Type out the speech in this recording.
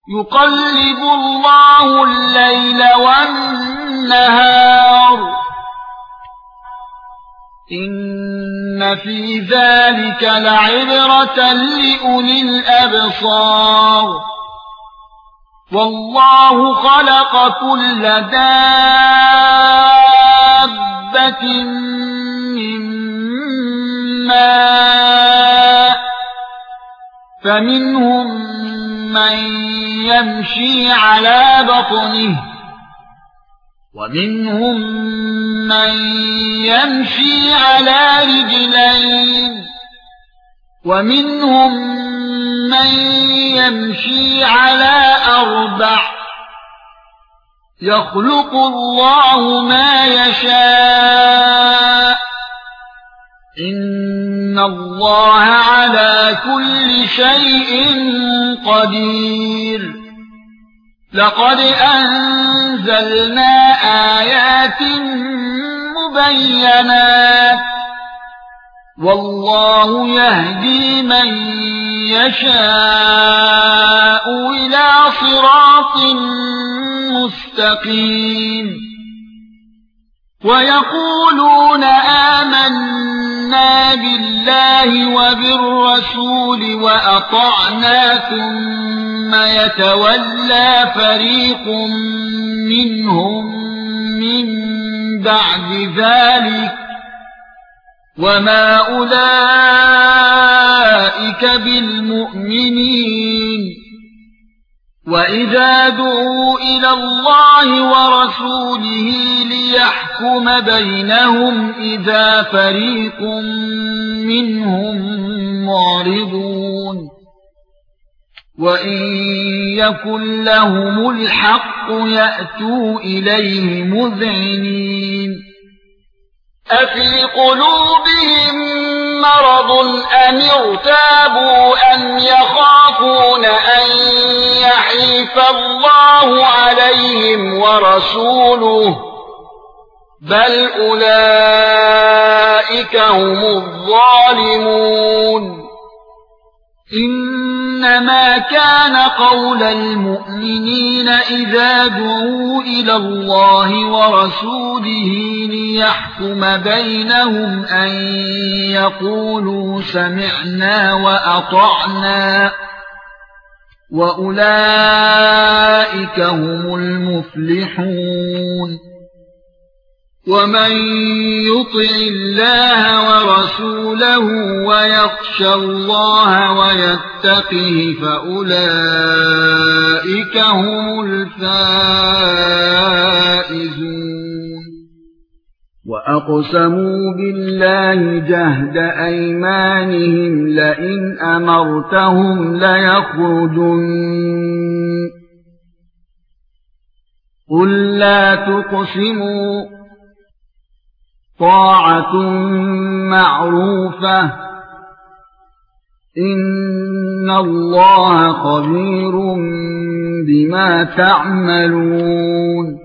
يقلب الله الليل والنهار إن في ذلك لعبرة لأولي الأبصار والله خلق كل دابة من ماء فمنهم من يمشي على بطنه ومنهم من يمشي على رجلين ومنهم من يمشي على أربع يخلق الله ما يشاء إن الله على كل شيء قدير لقد أنزلنا آيات مبينات والله يهدي من يشاء إلى صراط مستقيم ويقولون آمنا بالله وبالرسول وأطعنا ثم يتولى فريق منهم من بعد ذلك وما أولئك بالمؤمنين وإذا دعوا إلى الله ورسوله ليحكم بينهم إذا فريق منهم معرضون وإن يكن لهم الحق يأتوا إليه مذعنين أفي قلوبهم مرض أم ارتابوا أم يخافون أن يحيف الله عليهم ورسوله بل أولئك هم الظالمون إنما كان قول المؤمنين إذا دعوا إلى الله ورسوله ليحكم بينهم أن يقولوا سمعنا وأطعنا وأولئك هم المفلحون ومن يطع الله ورسوله ويخشى الله ويتقه فأولئك هم الفائزون وأقسموا بالله جهد أيمانهم لئن أمرتهم ليخرجن قل لا تقسموا طاعة معروفة إن الله خبير بما تعملون